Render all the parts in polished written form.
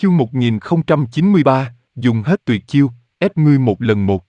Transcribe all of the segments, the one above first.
Chương 1093, dùng hết tuyệt chiêu, ép ngươi một lần một.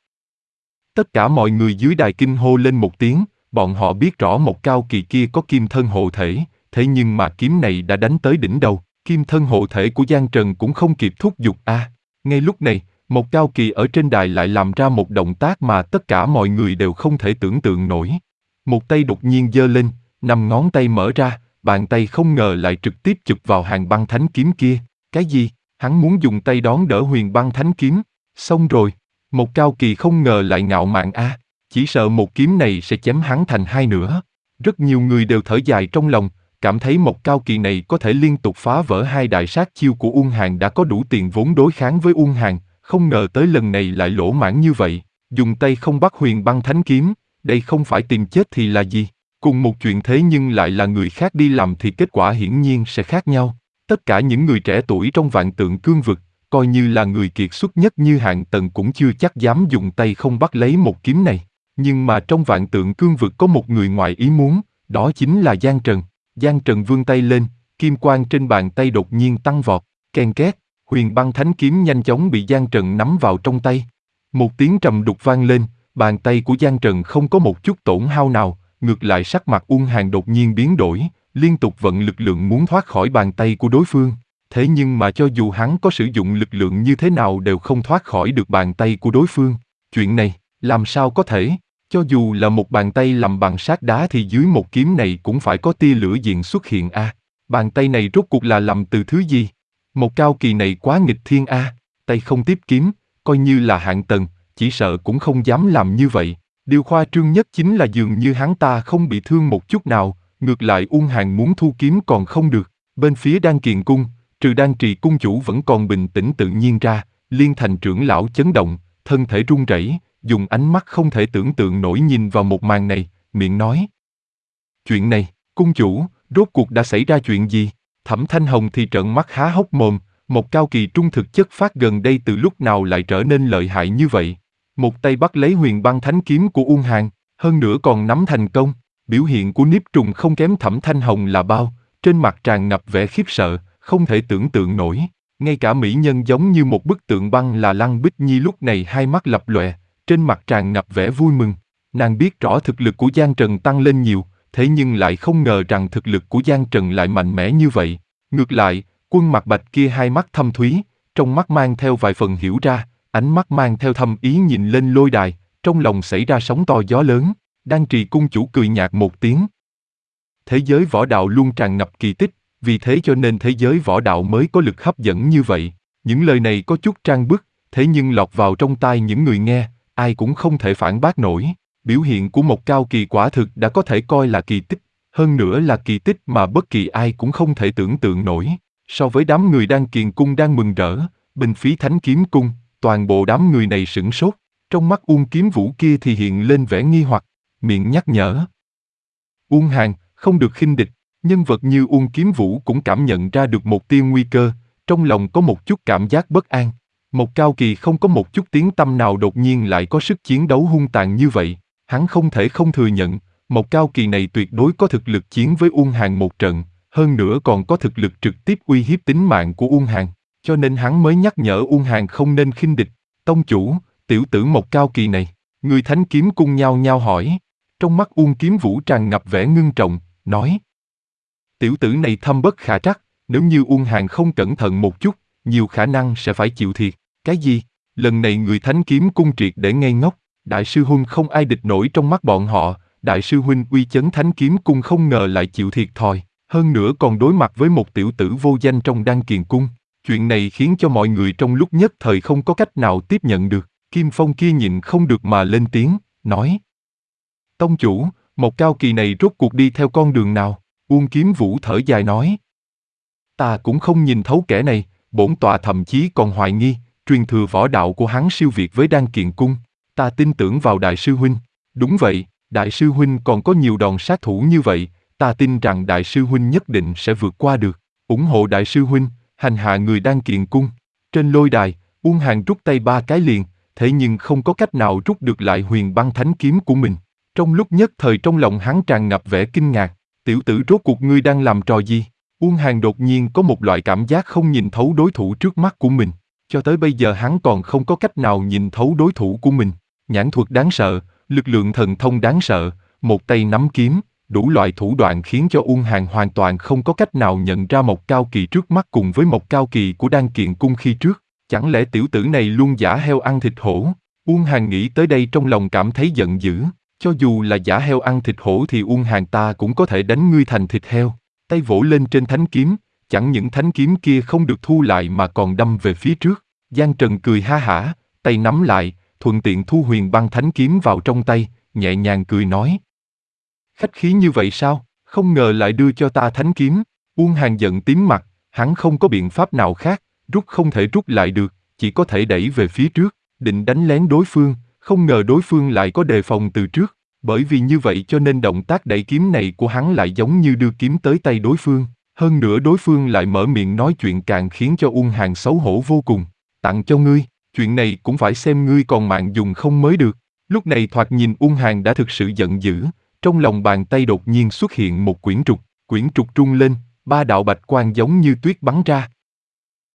Tất cả mọi người dưới đài kinh hô lên một tiếng, bọn họ biết rõ một cao kỳ kia có kim thân hộ thể, thế nhưng mà kiếm này đã đánh tới đỉnh đầu, kim thân hộ thể của Giang Trần cũng không kịp thúc giục Ngay lúc này, một cao kỳ ở trên đài lại làm ra một động tác mà tất cả mọi người đều không thể tưởng tượng nổi. Một tay đột nhiên giơ lên, 5 ngón tay mở ra, bàn tay không ngờ lại trực tiếp chụp vào hàng băng thánh kiếm kia. Cái gì? Hắn muốn dùng tay đón đỡ huyền băng thánh kiếm. Xong rồi. Một cao kỳ không ngờ lại ngạo mạn chỉ sợ một kiếm này sẽ chém hắn thành hai nửa. Rất nhiều người đều thở dài trong lòng, cảm thấy một cao kỳ này có thể liên tục phá vỡ hai đại sát chiêu của Uông Hàn đã có đủ tiền vốn đối kháng với Uông Hàn, không ngờ tới lần này lại lỗ mãng như vậy. Dùng tay không bắt huyền băng thánh kiếm, đây không phải tìm chết thì là gì? Cùng một chuyện thế nhưng lại là người khác đi làm thì kết quả hiển nhiên sẽ khác nhau. Tất cả những người trẻ tuổi trong vạn tượng cương vực, coi như là người kiệt xuất nhất như Hạng Tần cũng chưa chắc dám dùng tay không bắt lấy một kiếm này. Nhưng mà trong vạn tượng cương vực có một người ngoài ý muốn, đó chính là Giang Trần. Giang Trần vươn tay lên, kim quang trên bàn tay đột nhiên tăng vọt, ken két, huyền băng thánh kiếm nhanh chóng bị Giang Trần nắm vào trong tay. Một tiếng trầm đục vang lên, bàn tay của Giang Trần không có một chút tổn hao nào, ngược lại sắc mặt Uông Hàn đột nhiên biến đổi, liên tục vận lực lượng muốn thoát khỏi bàn tay của đối phương. Thế nhưng mà cho dù hắn có sử dụng lực lượng như thế nào đều không thoát khỏi được bàn tay của đối phương. Chuyện này, làm sao có thể? Cho dù là một bàn tay làm bằng sắt đá thì dưới một kiếm này cũng phải có tia lửa diện xuất hiện Bàn tay này rốt cuộc là làm từ thứ gì? Một cao kỳ này quá nghịch thiên tay không tiếp kiếm, coi như là Hạng Tần, chỉ sợ cũng không dám làm như vậy. Điều khoa trương nhất chính là dường như hắn ta không bị thương một chút nào, ngược lại Uông Hàn muốn thu kiếm còn không được. Bên phía Đan Kiền Cung, trừ Đan Trì cung chủ vẫn còn bình tĩnh tự nhiên ra, Liên Thành trưởng lão chấn động, thân thể run rẩy, dùng ánh mắt không thể tưởng tượng nổi nhìn vào một màn này, miệng nói. Chuyện này, cung chủ, rốt cuộc đã xảy ra chuyện gì? Thẩm Thanh Hồng thì trợn mắt há hốc mồm, một cao kỳ trung thực chất phát gần đây từ lúc nào lại trở nên lợi hại như vậy? Một tay bắt lấy huyền băng thánh kiếm của Uông Hàn, hơn nữa còn nắm thành công. Biểu hiện của Niếp Trùng không kém Thẩm Thanh Hồng là bao, trên mặt tràn ngập vẻ khiếp sợ, không thể tưởng tượng nổi. Ngay cả mỹ nhân giống như một bức tượng băng là Lăng Bích Nhi lúc này hai mắt lập lòe, trên mặt tràn ngập vẻ vui mừng. Nàng biết rõ thực lực của Giang Trần tăng lên nhiều, thế nhưng lại không ngờ rằng thực lực của Giang Trần lại mạnh mẽ như vậy. Ngược lại, Quân Mặc Bạch kia hai mắt thâm thúy, trong mắt mang theo vài phần hiểu ra, ánh mắt mang theo thâm ý nhìn lên lôi đài, trong lòng xảy ra sóng to gió lớn. Đan Trì cung chủ cười nhạt một tiếng. Thế giới võ đạo luôn tràn ngập kỳ tích, vì thế cho nên thế giới võ đạo mới có lực hấp dẫn như vậy. Những lời này có chút trang bức, thế nhưng lọt vào trong tai những người nghe, ai cũng không thể phản bác nổi. Biểu hiện của một cao kỳ quả thực đã có thể coi là kỳ tích, hơn nữa là kỳ tích mà bất kỳ ai cũng không thể tưởng tượng nổi. So với đám người Đan Kiền Cung đang mừng rỡ, bên phía Thánh Kiếm Cung, toàn bộ đám người này sửng sốt, trong mắt Uông Kiếm Vũ kia thì hiện lên vẻ nghi hoặc, miệng nhắc nhở. Uông Hàn, không được khinh địch. Nhân vật như Uông Kiếm Vũ cũng cảm nhận ra được một tia nguy cơ, trong lòng có một chút cảm giác bất an. Một cao kỳ không có một chút tiếng tăm nào đột nhiên lại có sức chiến đấu hung tàn như vậy, hắn không thể không thừa nhận, một cao kỳ này tuyệt đối có thực lực chiến với Uông Hàn một trận, hơn nữa còn có thực lực trực tiếp uy hiếp tính mạng của Uông Hàn, cho nên hắn mới nhắc nhở Uông Hàn không nên khinh địch. Tông chủ, tiểu tử một cao kỳ này, người Thánh Kiếm Cung nhao nhao hỏi. Trong mắt Uông Kiếm Vũ tràn ngập vẻ ngưng trọng, nói. Tiểu tử này thâm bất khả trắc, nếu như Uông Hàn không cẩn thận một chút, nhiều khả năng sẽ phải chịu thiệt. Cái gì? Lần này người Thánh Kiếm Cung triệt để ngây ngốc, Đại sư huynh không ai địch nổi trong mắt bọn họ, Đại sư huynh uy chấn Thánh Kiếm Cung không ngờ lại chịu thiệt thòi, hơn nữa còn đối mặt với một tiểu tử vô danh trong Đan Kiền Cung. Chuyện này khiến cho mọi người trong lúc nhất thời không có cách nào tiếp nhận được. Kim Phong kia nhịn không được mà lên tiếng, nói. Tông chủ, một cao kỳ này rốt cuộc đi theo con đường nào? Uông Kiếm Vũ thở dài nói. Ta cũng không nhìn thấu kẻ này, bổn tọa thậm chí còn hoài nghi, truyền thừa võ đạo của hắn siêu việt với Đan Kiền Cung. Ta tin tưởng vào Đại sư huynh. Đúng vậy, Đại sư huynh còn có nhiều đòn sát thủ như vậy, ta tin rằng Đại sư huynh nhất định sẽ vượt qua được. Ủng hộ Đại sư huynh, hành hạ người Đan Kiền Cung. Trên lôi đài, Uông Hàn rút tay 3 cái liền, thế nhưng không có cách nào rút được lại huyền băng thánh kiếm của mình. Trong lúc nhất thời trong lòng hắn tràn ngập vẻ kinh ngạc, tiểu tử rốt cuộc ngươi đang làm trò gì? Uông Hàn đột nhiên có một loại cảm giác không nhìn thấu đối thủ trước mắt của mình. Cho tới bây giờ hắn còn không có cách nào nhìn thấu đối thủ của mình. Nhãn thuật đáng sợ, lực lượng thần thông đáng sợ, một tay nắm kiếm, đủ loại thủ đoạn khiến cho Uông Hàn hoàn toàn không có cách nào nhận ra Mộc Cao Kỳ trước mắt cùng với Mộc Cao Kỳ của Đan Kiện Cung khi trước. Chẳng lẽ tiểu tử này luôn giả heo ăn thịt hổ? Uông Hàn nghĩ tới đây trong lòng cảm thấy giận dữ. Cho dù là giả heo ăn thịt hổ thì Uông Hàn ta cũng có thể đánh ngươi thành thịt heo. Tay vỗ lên trên thánh kiếm, chẳng những thánh kiếm kia không được thu lại mà còn đâm về phía trước. Giang Trần cười ha hả, tay nắm lại, thuận tiện thu huyền băng thánh kiếm vào trong tay, nhẹ nhàng cười nói. Khách khí như vậy sao, không ngờ lại đưa cho ta thánh kiếm. Uông Hàn giận tím mặt, hắn không có biện pháp nào khác, rút không thể rút lại được, chỉ có thể đẩy về phía trước, định đánh lén đối phương, không ngờ đối phương lại có đề phòng từ trước. Bởi vì như vậy cho nên động tác đẩy kiếm này của hắn lại giống như đưa kiếm tới tay đối phương. Hơn nữa đối phương lại mở miệng nói chuyện càng khiến cho Uông Hàn xấu hổ vô cùng. Tặng cho ngươi, chuyện này cũng phải xem ngươi còn mạng dùng không mới được. Lúc này thoạt nhìn Uông Hàn đã thực sự giận dữ, trong lòng bàn tay đột nhiên xuất hiện một quyển trục rung lên, ba đạo bạch quang giống như tuyết bắn ra,